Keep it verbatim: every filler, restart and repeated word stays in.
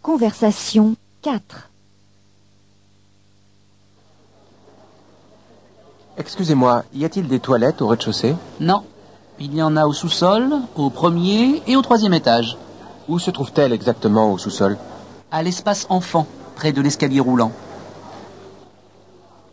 Conversation quatre. Excusez-moi, y a-t-il des toilettes au rez-de-chaussée? Non. Il y en a au sous-sol, au premier et au troisième étage. Où se trouve-t-elle exactement au sous-sol? À l'espace enfant, près de l'escalier roulant.